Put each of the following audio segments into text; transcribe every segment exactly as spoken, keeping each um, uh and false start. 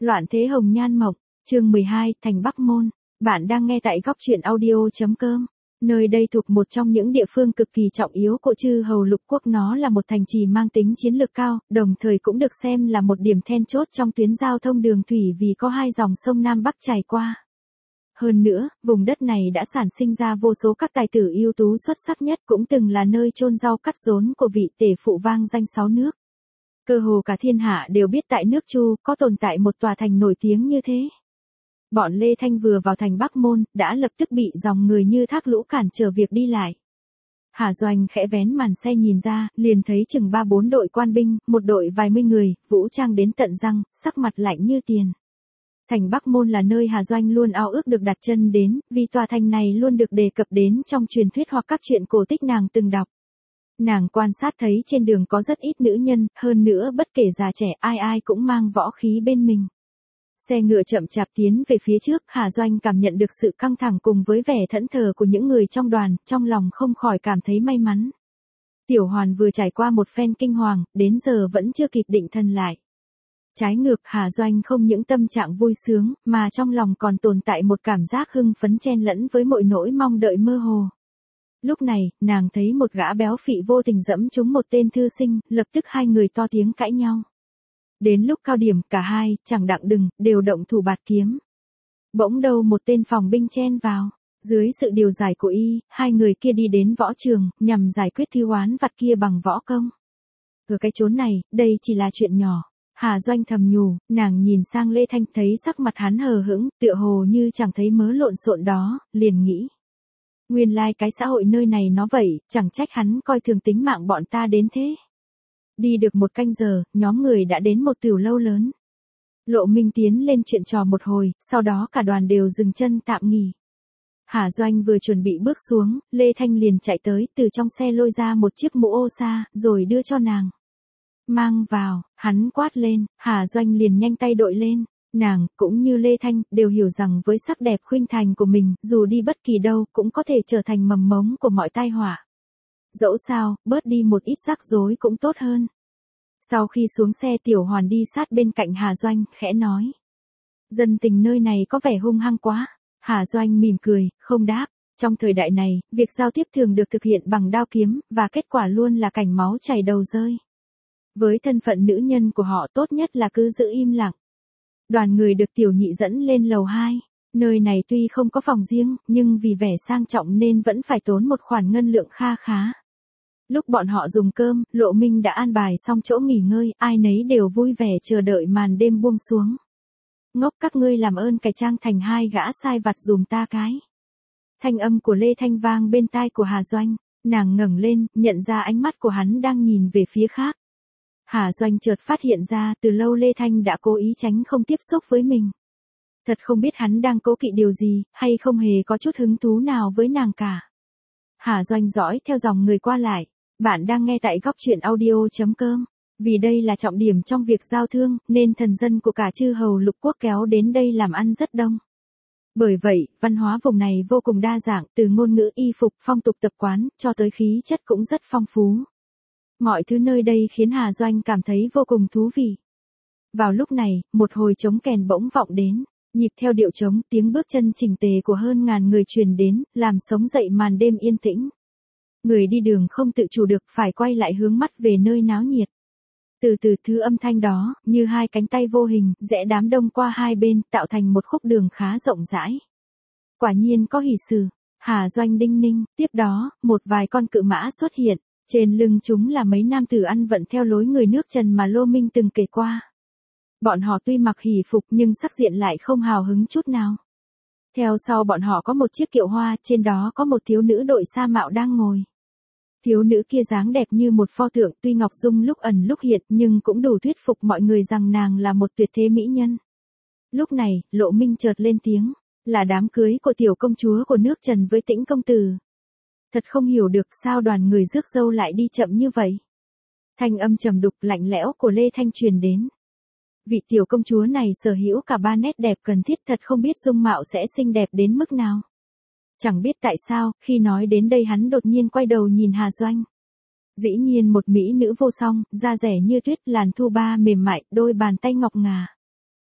Loạn thế hồng nhan mộng, chương mười hai, Thành Bắc Môn. Bạn đang nghe tại góc truyện audio.com. Nơi đây thuộc một trong những địa phương cực kỳ trọng yếu của chư hầu lục quốc, nó là một thành trì mang tính chiến lược cao, đồng thời cũng được xem là một điểm then chốt trong tuyến giao thông đường thủy vì có hai dòng sông Nam Bắc chảy qua. Hơn nữa, vùng đất này đã sản sinh ra vô số các tài tử ưu tú xuất sắc nhất, cũng từng là nơi chôn rau cắt rốn của vị tể phụ vang danh sáu nước. Cơ hồ cả thiên hạ đều biết tại nước Chu có tồn tại một tòa thành nổi tiếng như thế. Bọn Lê Thanh vừa vào thành Bắc Môn, đã lập tức bị dòng người như thác lũ cản trở việc đi lại. Hà Doanh khẽ vén màn xe nhìn ra, liền thấy chừng ba bốn đội quan binh, một đội vài mươi người, vũ trang đến tận răng, sắc mặt lạnh như tiền. Thành Bắc Môn là nơi Hà Doanh luôn ao ước được đặt chân đến, vì tòa thành này luôn được đề cập đến trong truyền thuyết hoặc các truyện cổ tích nàng từng đọc. Nàng quan sát thấy trên đường có rất ít nữ nhân, hơn nữa bất kể già trẻ ai ai cũng mang võ khí bên mình. Xe ngựa chậm chạp tiến về phía trước, Hà Doanh cảm nhận được sự căng thẳng cùng với vẻ thẫn thờ của những người trong đoàn, trong lòng không khỏi cảm thấy may mắn. Tiểu Hoàn vừa trải qua một phen kinh hoàng, đến giờ vẫn chưa kịp định thần lại. Trái ngược, Hà Doanh không những tâm trạng vui sướng, mà trong lòng còn tồn tại một cảm giác hưng phấn chen lẫn với mọi nỗi mong đợi mơ hồ. Lúc này, nàng thấy một gã béo phị vô tình dẫm trúng một tên thư sinh, lập tức hai người to tiếng cãi nhau. Đến lúc cao điểm, cả hai, chẳng đặng đừng, đều động thủ bạt kiếm. Bỗng đâu một tên phòng binh chen vào. Dưới sự điều giải của y, hai người kia đi đến võ trường, nhằm giải quyết thư oán vặt kia bằng võ công. Ở cái chốn này, đây chỉ là chuyện nhỏ. Hà Doanh thầm nhủ, nàng nhìn sang Lê Thanh thấy sắc mặt hắn hờ hững, tựa hồ như chẳng thấy mớ lộn xộn đó, liền nghĩ. Nguyên lai like cái xã hội nơi này nó vậy, chẳng trách hắn coi thường tính mạng bọn ta đến thế. Đi được một canh giờ, nhóm người đã đến một tiểu lâu lớn. Lộ Minh tiến lên chuyện trò một hồi, sau đó cả đoàn đều dừng chân tạm nghỉ. Hà Doanh vừa chuẩn bị bước xuống, Lê Thanh liền chạy tới, từ trong xe lôi ra một chiếc mũ ô sa, rồi đưa cho nàng. Mang vào, hắn quát lên, Hà Doanh liền nhanh tay đội lên. Nàng, cũng như Lê Thanh, đều hiểu rằng với sắc đẹp khuynh thành của mình, dù đi bất kỳ đâu, cũng có thể trở thành mầm mống của mọi tai họa. Dẫu sao, bớt đi một ít rắc rối cũng tốt hơn. Sau khi xuống xe, Tiểu Hoàn đi sát bên cạnh Hà Doanh, khẽ nói. Dân tình nơi này có vẻ hung hăng quá. Hà Doanh mỉm cười, không đáp. Trong thời đại này, việc giao tiếp thường được thực hiện bằng đao kiếm, và kết quả luôn là cảnh máu chảy đầu rơi. Với thân phận nữ nhân của họ, tốt nhất là cứ giữ im lặng. Đoàn người được Tiểu Nhị dẫn lên lầu hai. Nơi này tuy không có phòng riêng, nhưng vì vẻ sang trọng nên vẫn phải tốn một khoản ngân lượng kha khá. Lúc bọn họ dùng cơm, Lộ Minh đã an bài xong chỗ nghỉ ngơi, ai nấy đều vui vẻ chờ đợi màn đêm buông xuống. Ngốc các ngươi làm ơn cải trang thành hai gã sai vặt dùm ta cái. Thanh âm của Lê Thanh vang bên tai của Hà Doanh, nàng ngẩng lên, nhận ra ánh mắt của hắn đang nhìn về phía khác. Hà Doanh chợt phát hiện ra từ lâu Lê Thanh đã cố ý tránh không tiếp xúc với mình. Thật không biết hắn đang cố kỵ điều gì, hay không hề có chút hứng thú nào với nàng cả. Hà Doanh dõi theo dòng người qua lại. Bạn đang nghe tại góc truyện audio.com. Vì đây là trọng điểm trong việc giao thương, nên thần dân của cả chư hầu lục quốc kéo đến đây làm ăn rất đông. Bởi vậy, văn hóa vùng này vô cùng đa dạng, từ ngôn ngữ y phục, phong tục tập quán, cho tới khí chất cũng rất phong phú. Mọi thứ nơi đây khiến Hà Doanh cảm thấy vô cùng thú vị. Vào lúc này, một hồi trống kèn bỗng vọng đến. Nhịp theo điệu trống, tiếng bước chân chỉnh tề của hơn ngàn người truyền đến, làm sống dậy màn đêm yên tĩnh. Người đi đường không tự chủ được phải quay lại hướng mắt về nơi náo nhiệt. Từ từ thứ âm thanh đó, như hai cánh tay vô hình, rẽ đám đông qua hai bên, tạo thành một khúc đường khá rộng rãi. Quả nhiên có hỷ sự. Hà Doanh đinh ninh, tiếp đó, một vài con cự mã xuất hiện. Trên lưng chúng là mấy nam tử ăn vận theo lối người nước Trần mà Lô Minh từng kể qua. Bọn họ tuy mặc hỷ phục nhưng sắc diện lại không hào hứng chút nào. Theo sau bọn họ có một chiếc kiệu hoa, trên đó có một thiếu nữ đội sa mạo đang ngồi. Thiếu nữ kia dáng đẹp như một pho tượng, tuy ngọc dung lúc ẩn lúc hiện nhưng cũng đủ thuyết phục mọi người rằng nàng là một tuyệt thế mỹ nhân. Lúc này, Lộ Minh chợt lên tiếng, là đám cưới của tiểu công chúa của nước Trần với Tĩnh công tử. Thật không hiểu được sao đoàn người rước dâu lại đi chậm như vậy. Thanh âm trầm đục lạnh lẽo của Lê Thanh truyền đến. Vị tiểu công chúa này sở hữu cả ba nét đẹp cần thiết, thật không biết dung mạo sẽ xinh đẹp đến mức nào. Chẳng biết tại sao, khi nói đến đây hắn đột nhiên quay đầu nhìn Hà Doanh. Dĩ nhiên một mỹ nữ vô song, da rẻ như tuyết, làn thu ba mềm mại, đôi bàn tay ngọc ngà.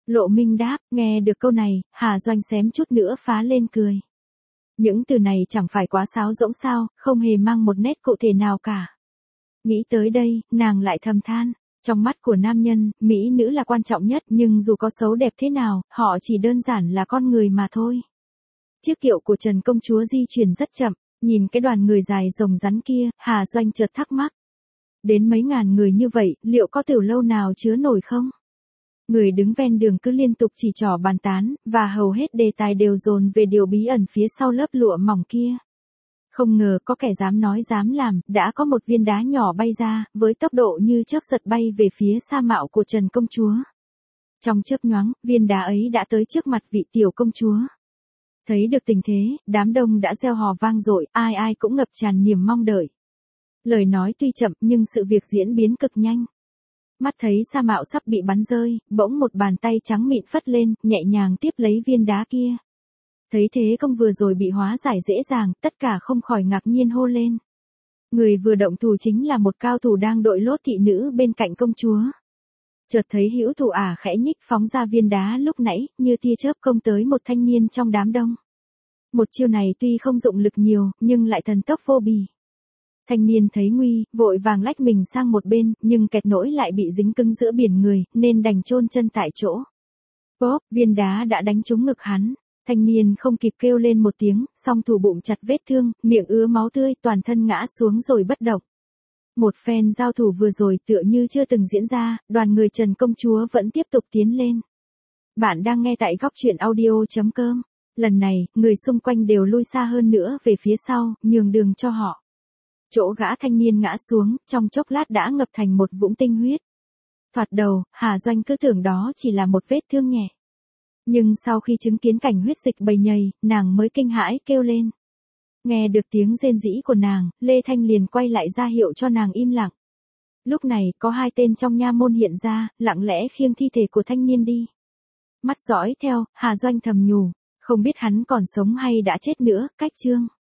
Lộ Minh đáp, nghe được câu này, Hà Doanh xém chút nữa phá lên cười. Những từ này chẳng phải quá sáo rỗng sao, không hề mang một nét cụ thể nào cả. Nghĩ tới đây, nàng lại thầm than, trong mắt của nam nhân, mỹ nữ là quan trọng nhất, nhưng dù có xấu đẹp thế nào, họ chỉ đơn giản là con người mà thôi. Chiếc kiệu của Trần công chúa di chuyển rất chậm, nhìn cái đoàn người dài rồng rắn kia, Hà Doanh chợt thắc mắc. Đến mấy ngàn người như vậy, liệu có tiểu lâu nào chứa nổi không? Người đứng ven đường cứ liên tục chỉ trỏ bàn tán, và hầu hết đề tài đều dồn về điều bí ẩn phía sau lớp lụa mỏng kia. Không ngờ có kẻ dám nói dám làm, đã có một viên đá nhỏ bay ra, với tốc độ như chớp giật bay về phía sa mạo của Trần công chúa. Trong chớp nhoáng, viên đá ấy đã tới trước mặt vị tiểu công chúa. Thấy được tình thế, đám đông đã reo hò vang dội, ai ai cũng ngập tràn niềm mong đợi. Lời nói tuy chậm nhưng sự việc diễn biến cực nhanh. Mắt thấy sa mạo sắp bị bắn rơi, bỗng một bàn tay trắng mịn phất lên, nhẹ nhàng tiếp lấy viên đá kia. Thấy thế công vừa rồi bị hóa giải dễ dàng, tất cả không khỏi ngạc nhiên hô lên. Người vừa động thủ chính là một cao thủ đang đội lốt thị nữ bên cạnh công chúa. Chợt thấy hữu thủ ả khẽ nhích phóng ra viên đá lúc nãy, như tia chớp công tới một thanh niên trong đám đông. Một chiêu này tuy không dụng lực nhiều, nhưng lại thần tốc vô bì. Thanh niên thấy nguy, vội vàng lách mình sang một bên, nhưng kẹt nỗi lại bị dính cứng giữa biển người, nên đành chôn chân tại chỗ. Bóp, viên đá đã đánh trúng ngực hắn. Thanh niên không kịp kêu lên một tiếng, song thủ bụng chặt vết thương, miệng ứa máu tươi, toàn thân ngã xuống rồi bất động. Một phen giao thủ vừa rồi tựa như chưa từng diễn ra, đoàn người Trần công chúa vẫn tiếp tục tiến lên. Bạn đang nghe tại góc truyện audio chấm com. Lần này, người xung quanh đều lui xa hơn nữa về phía sau, nhường đường cho họ. Chỗ gã thanh niên ngã xuống, trong chốc lát đã ngập thành một vũng tinh huyết. Thoạt đầu, Hà Doanh cứ tưởng đó chỉ là một vết thương nhẹ. Nhưng sau khi chứng kiến cảnh huyết dịch bầy nhầy, nàng mới kinh hãi kêu lên. Nghe được tiếng rên rỉ của nàng, Lê Thanh liền quay lại ra hiệu cho nàng im lặng. Lúc này, có hai tên trong nha môn hiện ra, lặng lẽ khiêng thi thể của thanh niên đi. Mắt dõi theo, Hà Doanh thầm nhủ, không biết hắn còn sống hay đã chết nữa, cách chương.